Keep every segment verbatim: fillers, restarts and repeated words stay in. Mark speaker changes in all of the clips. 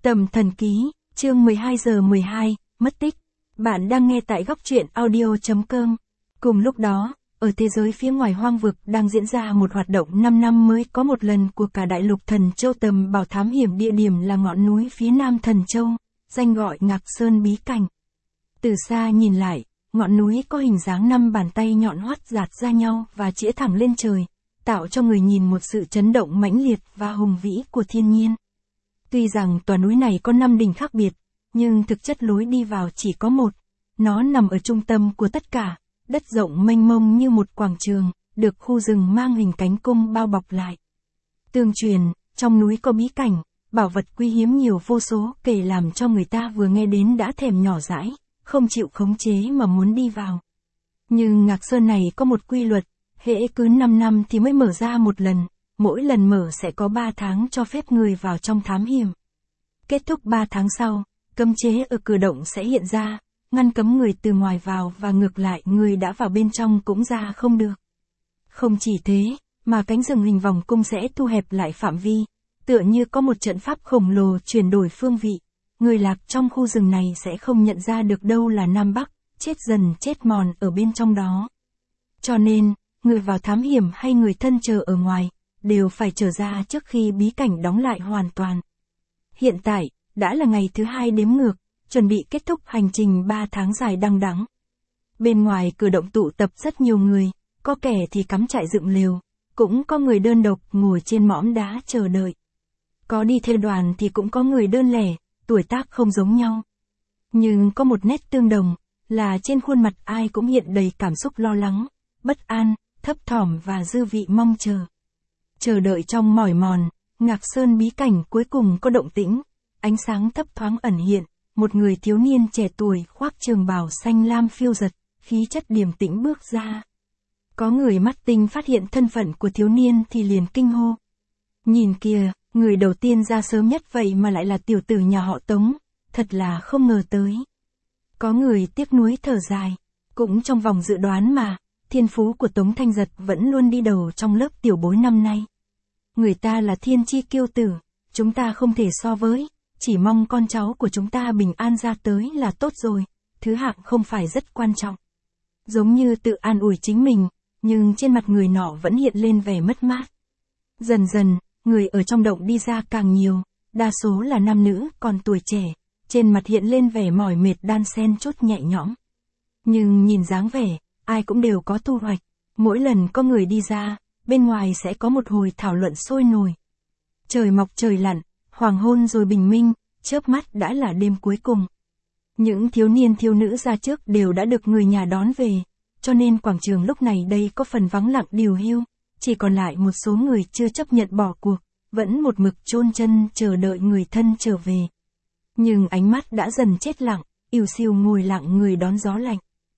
Speaker 1: Tầm thần ký, chương mười hai giờ mười hai, mất tích. Bạn đang nghe tại góc truyện audio chấm com. Cùng lúc đó, ở thế giới phía ngoài hoang vực đang diễn ra một hoạt động năm năm mới có một lần của cả đại lục Thần Châu. Tầm bảo thám hiểm địa điểm là ngọn núi phía nam Thần Châu, danh gọi Ngạc Sơn Bí Cảnh. Từ xa nhìn lại, ngọn núi có hình dáng năm bàn tay nhọn hoắt dạt ra nhau và chĩa thẳng lên trời, tạo cho người nhìn một sự chấn động mãnh liệt và hùng vĩ của thiên nhiên. Tuy rằng tòa núi này có năm đỉnh khác biệt, nhưng thực chất lối đi vào chỉ có một. Nó nằm ở trung tâm của tất cả, đất rộng mênh mông như một quảng trường, được khu rừng mang hình cánh cung bao bọc lại. Tương truyền, trong núi có bí cảnh, bảo vật quý hiếm nhiều vô số kể làm cho người ta vừa nghe đến đã thèm nhỏ dãi, không chịu khống chế mà muốn đi vào. Nhưng Ngạc Sơn này có một quy luật, hễ cứ năm năm thì mới mở ra một lần. Mỗi lần mở sẽ có ba tháng cho phép người vào trong thám hiểm. Kết thúc ba tháng sau, cấm chế ở cửa động sẽ hiện ra, ngăn cấm người từ ngoài vào và ngược lại người đã vào bên trong cũng ra không được. Không chỉ thế, mà cánh rừng hình vòng cung sẽ thu hẹp lại phạm vi, tựa như có một trận pháp khổng lồ chuyển đổi phương vị. Người lạc trong khu rừng này sẽ không nhận ra được đâu là Nam Bắc, chết dần chết mòn ở bên trong đó. Cho nên, người vào thám hiểm hay người thân chờ ở ngoài, đều phải trở ra trước khi bí cảnh đóng lại hoàn toàn. Hiện tại, đã là ngày thứ hai đếm ngược, chuẩn bị kết thúc hành trình ba tháng dài đăng đẵng. Bên ngoài cửa động tụ tập rất nhiều người, có kẻ thì cắm trại dựng lều, cũng có người đơn độc ngồi trên mỏm đá chờ đợi. Có đi theo đoàn thì cũng có người đơn lẻ, tuổi tác không giống nhau. Nhưng có một nét tương đồng, là trên khuôn mặt ai cũng hiện đầy cảm xúc lo lắng, bất an, thấp thỏm và dư vị mong chờ. Chờ đợi trong mỏi mòn, Ngạc Sơn bí cảnh cuối cùng có động tĩnh, ánh sáng thấp thoáng ẩn hiện, một người thiếu niên trẻ tuổi khoác trường bào xanh lam phiêu dật, khí chất điềm tĩnh bước ra. Có người mắt tinh phát hiện thân phận của thiếu niên thì liền kinh hô. Nhìn kìa, người đầu tiên ra sớm nhất vậy mà lại là tiểu tử nhà họ Tống, thật là không ngờ tới. Có người tiếc nuối thở dài, cũng trong vòng dự đoán mà, thiên phú của Tống Thanh Giật vẫn luôn đi đầu trong lớp tiểu bối năm nay. Người ta là thiên chi kiêu tử, chúng ta không thể so với, chỉ mong con cháu của chúng ta bình an ra tới là tốt rồi, thứ hạng không phải rất quan trọng. Giống như tự an ủi chính mình, nhưng trên mặt người nọ vẫn hiện lên vẻ mất mát. Dần dần, người ở trong động đi ra càng nhiều, đa số là nam nữ còn tuổi trẻ, trên mặt hiện lên vẻ mỏi mệt đan xen chút nhẹ nhõm. Nhưng nhìn dáng vẻ, ai cũng đều có thu hoạch, mỗi lần có người đi ra, bên ngoài sẽ có một hồi thảo luận sôi nổi. Trời mọc trời lặn, hoàng hôn rồi bình minh, chớp mắt đã là đêm cuối cùng. Những thiếu niên thiếu nữ ra trước đều đã được người nhà đón về, cho nên quảng trường lúc này đây có phần vắng lặng điều hiu, chỉ còn lại một số người chưa chấp nhận bỏ cuộc, vẫn một mực chôn chân chờ đợi người thân trở về. Nhưng ánh mắt đã dần chết lặng, ỉu xìu ngồi lặng người đón gió lạnh.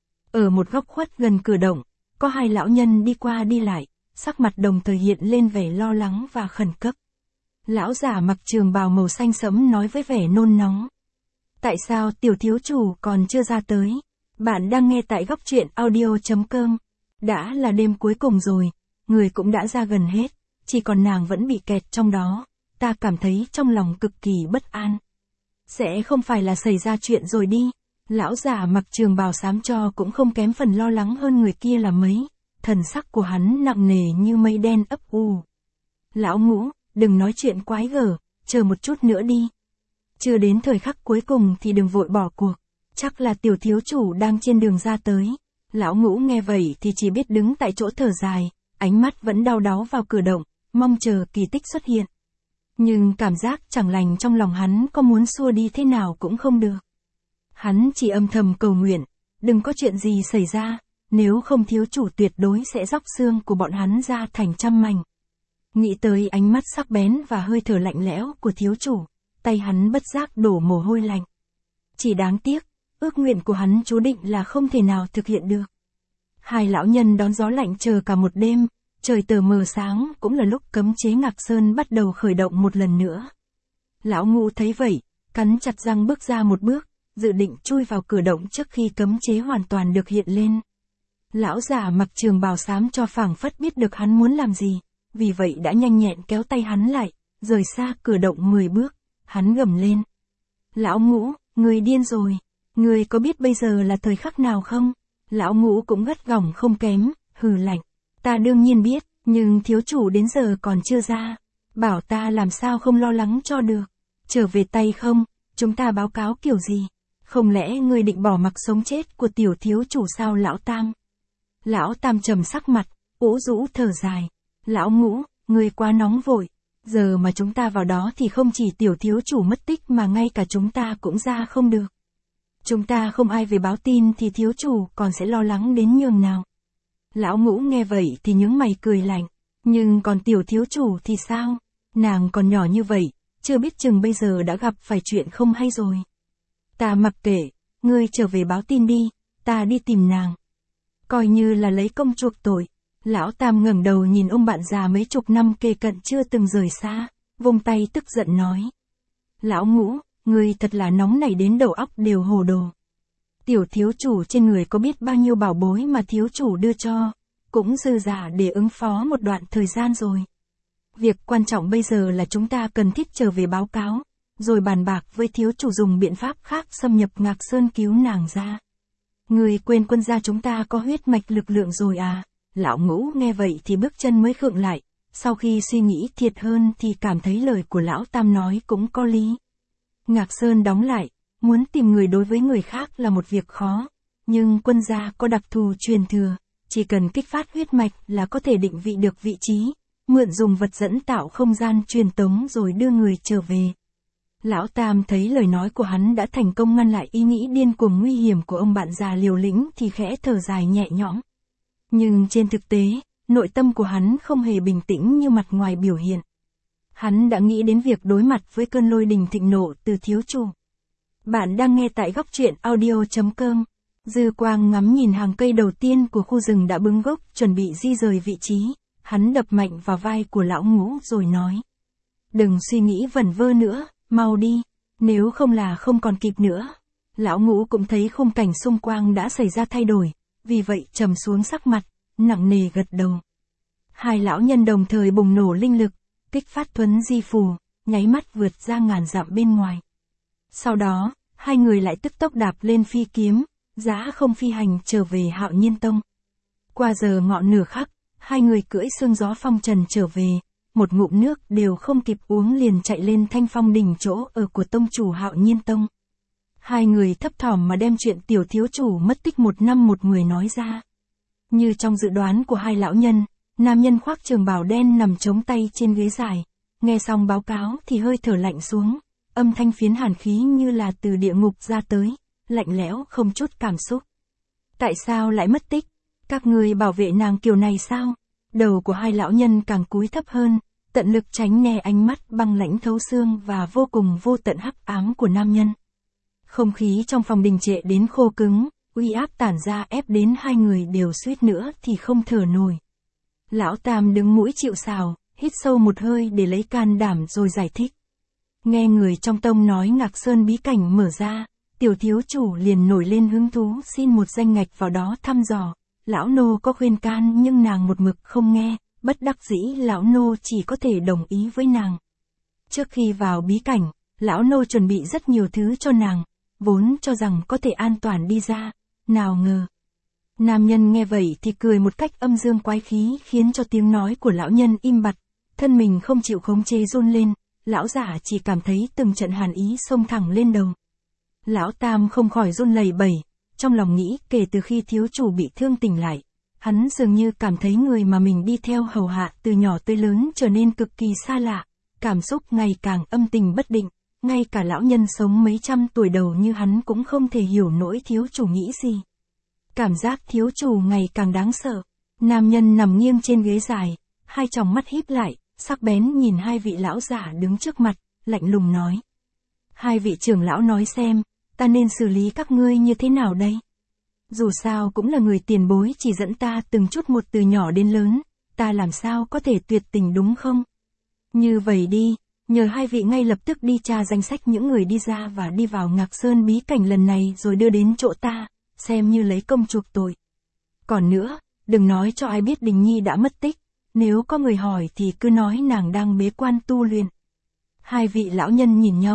Speaker 1: Ở một góc khuất gần cửa động, có hai lão nhân đi qua đi lại, sắc mặt đồng thời hiện lên vẻ lo lắng và khẩn cấp. Lão giả mặc trường bào màu xanh sẫm nói với vẻ nôn nóng. Tại sao tiểu thiếu chủ còn chưa ra tới? Bạn đang nghe tại góc truyện audio chấm com. Đã là đêm cuối cùng rồi, người cũng đã ra gần hết, chỉ còn nàng vẫn bị kẹt trong đó, ta cảm thấy trong lòng cực kỳ bất an. Sẽ không phải là xảy ra chuyện rồi đi. Lão giả mặc trường bào xám cho cũng không kém phần lo lắng hơn người kia là mấy, thần sắc của hắn nặng nề như mây đen ấp u. Lão Ngũ, đừng nói chuyện quái gở, chờ một chút nữa đi. Chưa đến thời khắc cuối cùng thì đừng vội bỏ cuộc, chắc là tiểu thiếu chủ đang trên đường ra tới. Lão Ngũ nghe vậy thì chỉ biết đứng tại chỗ thở dài, ánh mắt vẫn đau đáu vào cửa động, mong chờ kỳ tích xuất hiện. Nhưng cảm giác chẳng lành trong lòng hắn có muốn xua đi thế nào cũng không được. Hắn chỉ âm thầm cầu nguyện, đừng có chuyện gì xảy ra, nếu không thiếu chủ tuyệt đối sẽ róc xương của bọn hắn ra thành trăm mảnh. Nghĩ tới ánh mắt sắc bén và hơi thở lạnh lẽo của thiếu chủ, tay hắn bất giác đổ mồ hôi lạnh. Chỉ đáng tiếc, ước nguyện của hắn chú định là không thể nào thực hiện được. Hai lão nhân đón gió lạnh chờ cả một đêm, trời tờ mờ sáng cũng là lúc cấm chế Ngạc Sơn bắt đầu khởi động một lần nữa. Lão Ngũ thấy vậy, cắn chặt răng bước ra một bước, dự định chui vào cửa động trước khi cấm chế hoàn toàn được hiện lên. Lão giả mặc trường bào xám cho phảng phất biết được hắn muốn làm gì, vì vậy đã nhanh nhẹn kéo tay hắn lại, rời xa cửa động mười bước, hắn gầm lên, Lão Ngũ, người điên rồi. Người có biết bây giờ là thời khắc nào không? Lão Ngũ cũng gắt gỏng không kém, hừ lạnh. Ta đương nhiên biết, nhưng thiếu chủ đến giờ còn chưa ra. Bảo ta làm sao không lo lắng cho được. Trở về tay không, chúng ta báo cáo kiểu gì? Không lẽ ngươi định bỏ mặc sống chết của tiểu thiếu chủ sao Lão Tam? Lão Tam trầm sắc mặt, ủ rũ thở dài. Lão Ngũ, ngươi quá nóng vội. Giờ mà chúng ta vào đó thì không chỉ tiểu thiếu chủ mất tích mà ngay cả chúng ta cũng ra không được. Chúng ta không ai về báo tin thì thiếu chủ còn sẽ lo lắng đến nhường nào. Lão Ngũ nghe vậy thì nhướng mày cười lạnh. Nhưng còn tiểu thiếu chủ thì sao? Nàng còn nhỏ như vậy, chưa biết chừng bây giờ đã gặp phải chuyện không hay rồi. Ta mặc kệ, ngươi trở về báo tin đi, ta đi tìm nàng. Coi như là lấy công chuộc tội. Lão Tam ngẩng đầu nhìn ông bạn già mấy chục năm kề cận chưa từng rời xa, vung tay tức giận nói. Lão Ngũ, ngươi thật là nóng nảy đến đầu óc đều hồ đồ. Tiểu thiếu chủ trên người có biết bao nhiêu bảo bối mà thiếu chủ đưa cho, cũng dư dả để ứng phó một đoạn thời gian rồi. Việc quan trọng bây giờ là chúng ta cần thiết trở về báo cáo, rồi bàn bạc với thiếu chủ dùng biện pháp khác xâm nhập Ngạc Sơn cứu nàng ra. Người quên quân gia chúng ta có huyết mạch lực lượng rồi à? Lão Ngũ nghe vậy thì bước chân mới khựng lại, sau khi suy nghĩ thiệt hơn thì cảm thấy lời của Lão Tam nói cũng có lý. Ngạc Sơn đóng lại, muốn tìm người đối với người khác là một việc khó, nhưng quân gia có đặc thù truyền thừa, chỉ cần kích phát huyết mạch là có thể định vị được vị trí, mượn dùng vật dẫn tạo không gian truyền tống rồi đưa người trở về. Lão Tam thấy lời nói của hắn đã thành công ngăn lại ý nghĩ điên cuồng nguy hiểm của ông bạn già liều lĩnh thì khẽ thở dài nhẹ nhõm. Nhưng trên thực tế, nội tâm của hắn không hề bình tĩnh như mặt ngoài biểu hiện. Hắn đã nghĩ đến việc đối mặt với cơn lôi đình thịnh nộ từ thiếu chủ. Bạn đang nghe tại góc truyện audio chấm com. Dư Quang ngắm nhìn hàng cây đầu tiên của khu rừng đã bứng gốc chuẩn bị di rời vị trí, hắn đập mạnh vào vai của Lão Ngũ rồi nói. Đừng suy nghĩ vẩn vơ nữa, mau đi, nếu không là không còn kịp nữa. Lão Ngũ cũng thấy khung cảnh xung quanh đã xảy ra thay đổi, vì vậy trầm xuống sắc mặt, nặng nề gật đầu. Hai lão nhân đồng thời bùng nổ linh lực, kích phát thuấn di phù, nháy mắt vượt ra ngàn dặm bên ngoài. Sau đó, hai người lại tức tốc đạp lên phi kiếm, giá không phi hành trở về Hạo Nhiên Tông. Qua giờ ngọ nửa khắc, hai người cưỡi sương gió phong trần trở về, một ngụm nước đều không kịp uống liền chạy lên Thanh Phong đỉnh chỗ ở của tông chủ Hạo Nhiên Tông. Hai người thấp thỏm mà đem chuyện tiểu thiếu chủ mất tích một năm một mười nói ra. Như trong dự đoán của hai lão nhân, nam nhân khoác trường bào đen nằm chống tay trên ghế dài, nghe xong báo cáo thì hơi thở lạnh xuống, âm thanh phiến hàn khí như là từ địa ngục ra tới, lạnh lẽo không chút cảm xúc. Tại sao lại mất tích? Các người bảo vệ nàng kiểu này sao? Đầu của hai lão nhân càng cúi thấp hơn, tận lực tránh né ánh mắt băng lãnh thấu xương và vô cùng vô tận hắc ám của nam nhân. Không khí trong phòng đình trệ đến khô cứng, uy áp tản ra ép đến hai người đều suýt nữa thì không thở nổi. Lão Tam đứng mũi chịu sào, hít sâu một hơi để lấy can đảm rồi giải thích. Nghe người trong tông nói Ngạc Sơn bí cảnh mở ra, tiểu thiếu chủ liền nổi lên hứng thú xin một danh ngạch vào đó thăm dò. Lão nô có khuyên can nhưng nàng một mực không nghe, bất đắc dĩ lão nô chỉ có thể đồng ý với nàng. Trước khi vào bí cảnh, lão nô chuẩn bị rất nhiều thứ cho nàng, vốn cho rằng có thể an toàn đi ra, nào ngờ. Nam nhân nghe vậy thì cười một cách âm dương quái khí khiến cho tiếng nói của lão nhân im bặt, thân mình không chịu khống chế run lên, lão giả chỉ cảm thấy từng trận hàn ý xông thẳng lên đầu. Lão Tam không khỏi run lẩy bẩy, trong lòng nghĩ kể từ khi thiếu chủ bị thương tỉnh lại, hắn dường như cảm thấy người mà mình đi theo hầu hạ từ nhỏ tới lớn trở nên cực kỳ xa lạ, cảm xúc ngày càng âm tình bất định, ngay cả lão nhân sống mấy trăm tuổi đầu như hắn cũng không thể hiểu nổi thiếu chủ nghĩ gì. Cảm giác thiếu chủ ngày càng đáng sợ. Nam nhân nằm nghiêng trên ghế dài, hai tròng mắt híp lại, sắc bén nhìn hai vị lão giả đứng trước mặt, lạnh lùng nói. Hai vị trưởng lão nói xem, ta nên xử lý các ngươi như thế nào đây? Dù sao cũng là người tiền bối chỉ dẫn ta từng chút một từ nhỏ đến lớn, ta làm sao có thể tuyệt tình đúng không? Như vậy đi, nhờ hai vị ngay lập tức đi tra danh sách những người đi ra và đi vào Ngạc Sơn bí cảnh lần này rồi đưa đến chỗ ta, xem như lấy công chuộc tội. Còn nữa, đừng nói cho ai biết Đình Nhi đã mất tích, nếu có người hỏi thì cứ nói nàng đang bế quan tu luyện. Hai vị lão nhân nhìn nhau,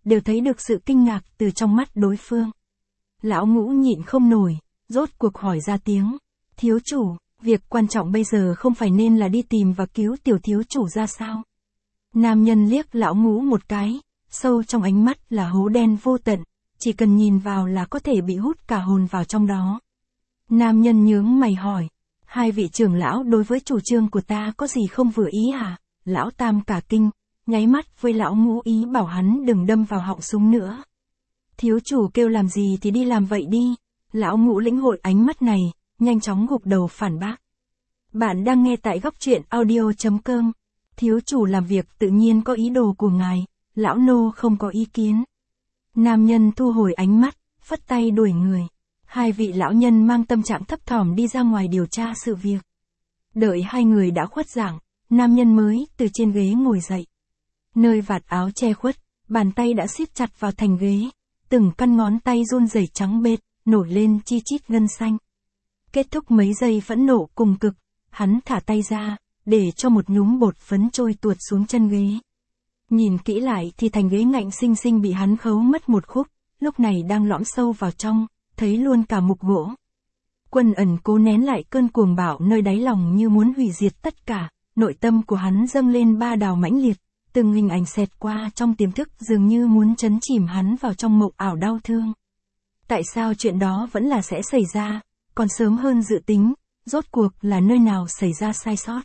Speaker 1: đều thấy được sự kinh ngạc từ trong mắt đối phương. Lão Ngũ nhịn không nổi, rốt cuộc hỏi ra tiếng. Thiếu chủ, việc quan trọng bây giờ không phải nên là đi tìm và cứu tiểu thiếu chủ ra sao? Nam nhân liếc Lão Ngũ một cái, sâu trong ánh mắt là hố đen vô tận, chỉ cần nhìn vào là có thể bị hút cả hồn vào trong đó. Nam nhân nhướng mày hỏi, hai vị trưởng lão đối với chủ trương của ta có gì không vừa ý hả? Lão Tam cả kinh, nháy mắt với Lão Ngũ ý bảo hắn đừng đâm vào họng súng nữa. Thiếu chủ kêu làm gì thì đi làm vậy đi. Lão Ngũ lĩnh hội ánh mắt này, nhanh chóng gục đầu phản bác. Bạn đang nghe tại góc truyện audio chấm com. Thiếu chủ làm việc tự nhiên có ý đồ của ngài, lão nô không có ý kiến. Nam nhân thu hồi ánh mắt, phất tay đuổi người. Hai vị lão nhân mang tâm trạng thấp thỏm đi ra ngoài điều tra sự việc. Đợi hai người đã khuất dạng, nam nhân mới từ trên ghế ngồi dậy. Nơi vạt áo che khuất, bàn tay đã siết chặt vào thành ghế, từng căn ngón tay run rẩy trắng bệt, nổi lên chi chít gân xanh. Kết thúc mấy giây phẫn nộ cùng cực, hắn thả tay ra, để cho một nhúm bột phấn trôi tuột xuống chân ghế. Nhìn kỹ lại thì thành ghế ngạnh xinh xinh bị hắn khấu mất một khúc, lúc này đang lõm sâu vào trong, thấy luôn cả mục gỗ. Quân Ẩn cố nén lại cơn cuồng bạo nơi đáy lòng như muốn hủy diệt tất cả, nội tâm của hắn dâng lên ba đào mãnh liệt, từng hình ảnh xẹt qua trong tiềm thức dường như muốn chấn chìm hắn vào trong mộng ảo đau thương. Tại sao chuyện đó vẫn là sẽ xảy ra, còn sớm hơn dự tính, rốt cuộc là nơi nào xảy ra sai sót.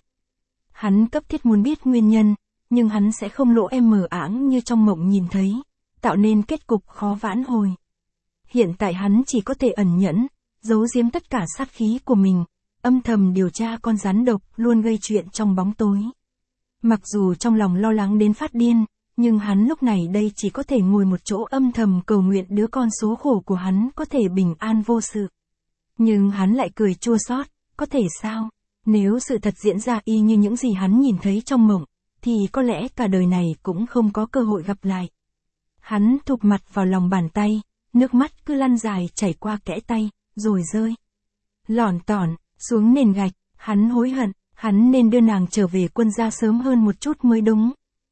Speaker 1: Hắn cấp thiết muốn biết nguyên nhân, nhưng hắn sẽ không lộ em mờ ảng như trong mộng nhìn thấy, tạo nên kết cục khó vãn hồi. Hiện tại hắn chỉ có thể ẩn nhẫn, giấu giếm tất cả sát khí của mình, âm thầm điều tra con rắn độc luôn gây chuyện trong bóng tối. Mặc dù trong lòng lo lắng đến phát điên, nhưng hắn lúc này đây chỉ có thể ngồi một chỗ âm thầm cầu nguyện đứa con số khổ của hắn có thể bình an vô sự. Nhưng hắn lại cười chua xót, có thể sao? Nếu sự thật diễn ra y như những gì hắn nhìn thấy trong mộng, thì có lẽ cả đời này cũng không có cơ hội gặp lại. Hắn thụp mặt vào lòng bàn tay, nước mắt cứ lăn dài chảy qua kẽ tay, rồi rơi lỏn tỏn xuống nền gạch. Hắn hối hận, hắn nên đưa nàng trở về quân gia sớm hơn một chút mới đúng.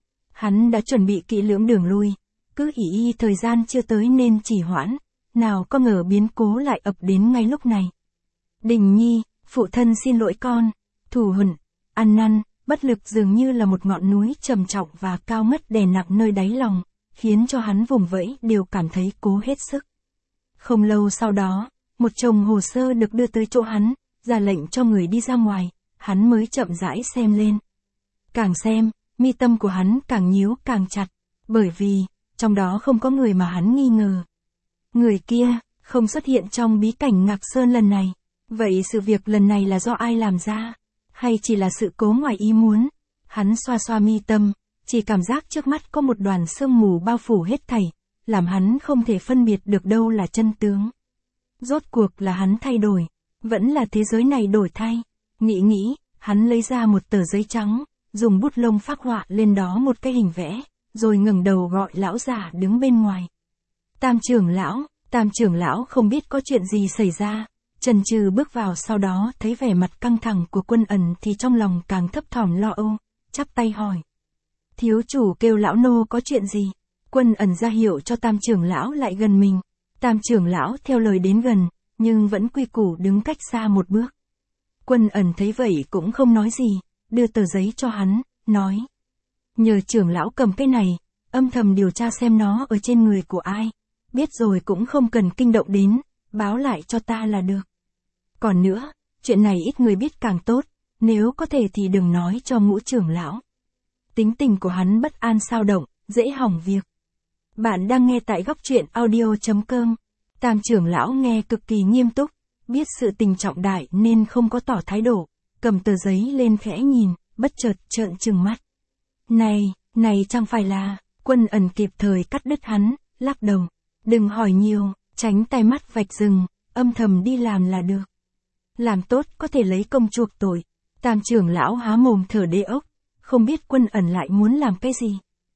Speaker 1: Hắn đã chuẩn bị kỹ lưỡng đường lui, cứ ỷ y thời gian chưa tới nên chỉ hoãn, nào có ngờ biến cố lại ập đến ngay lúc này. Đình Nhi, phụ thân xin lỗi con. Thù hận, ăn năn, bất lực dường như là một ngọn núi trầm trọng và cao ngất đè nặng nơi đáy lòng, khiến cho hắn vùng vẫy đều cảm thấy cố hết sức. Không lâu sau đó, một chồng hồ sơ được đưa tới chỗ hắn, ra lệnh cho người đi ra ngoài, hắn mới chậm rãi xem lên. Càng xem, mi tâm của hắn càng nhíu càng chặt, bởi vì, trong đó không có người mà hắn nghi ngờ. Người kia, không xuất hiện trong bí cảnh Ngạc Sơn lần này. Vậy sự việc lần này là do ai làm ra? Hay chỉ là sự cố ngoài ý muốn? Hắn xoa xoa mi tâm, chỉ cảm giác trước mắt có một đoàn sương mù bao phủ hết thảy, làm hắn không thể phân biệt được đâu là chân tướng. Rốt cuộc là hắn thay đổi, vẫn là thế giới này đổi thay. Nghĩ nghĩ, hắn lấy ra một tờ giấy trắng, dùng bút lông phác họa lên đó một cái hình vẽ, rồi ngẩng đầu gọi lão già đứng bên ngoài. Tam trưởng lão, tam trưởng lão không biết có chuyện gì xảy ra. Chần chừ bước vào, sau đó thấy vẻ mặt căng thẳng của Quân Ẩn thì trong lòng càng thấp thỏm lo âu, chắp tay hỏi. Thiếu chủ kêu lão nô có chuyện gì? Quân Ẩn ra hiệu cho tam trưởng lão lại gần mình. Tam trưởng lão theo lời đến gần, nhưng vẫn quy củ đứng cách xa một bước. Quân Ẩn thấy vậy cũng không nói gì, đưa tờ giấy cho hắn, nói. Nhờ trưởng lão cầm cái này, âm thầm điều tra xem nó ở trên người của ai. Biết rồi cũng không cần kinh động đến, báo lại cho ta là được. Còn nữa, chuyện này ít người biết càng tốt, nếu có thể thì đừng nói cho Ngũ trưởng lão. Tính tình của hắn bất an xao động, dễ hỏng việc. Bạn đang nghe tại góc truyện audio chấm com. Tam trưởng lão nghe cực kỳ nghiêm túc, biết sự tình trọng đại nên không có tỏ thái độ, cầm tờ giấy lên khẽ nhìn, bất chợt trợn trừng mắt. Này, này chẳng phải là, Quân Ẩn kịp thời cắt đứt hắn, lắc đầu. Đừng hỏi nhiều, tránh tai mắt vạch rừng, âm thầm đi làm là được. Làm tốt có thể lấy công chuộc tội. Tam trưởng lão há mồm thở đê ốc, không biết Quân Ẩn lại muốn làm cái gì.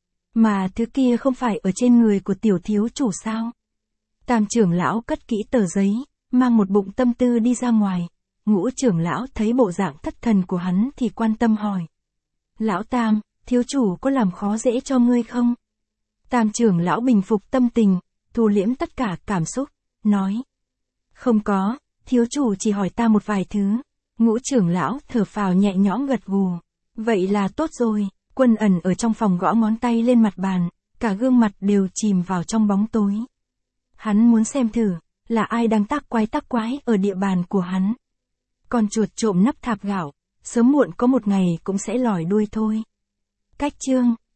Speaker 1: Mà thứ kia không phải ở trên người của tiểu thiếu chủ sao? Tam trưởng lão cất kỹ tờ giấy, mang một bụng tâm tư đi ra ngoài. Ngũ trưởng lão thấy bộ dạng thất thần của hắn thì quan tâm hỏi. Lão Tam, thiếu chủ có làm khó dễ cho ngươi không? Tam trưởng lão bình phục tâm tình, thu liễm tất cả cảm xúc, nói. Không có, thiếu chủ chỉ hỏi ta một vài thứ. Ngũ trưởng lão thở phào nhẹ nhõm gật gù. Vậy là tốt rồi, Quân Ẩn ở trong phòng gõ ngón tay lên mặt bàn, cả gương mặt đều chìm vào trong bóng tối. Hắn muốn xem thử, là ai đang tác quái tác quái ở địa bàn của hắn. Con chuột trộm nắp thạp gạo, sớm muộn có một ngày cũng sẽ lòi đuôi thôi. Cách chương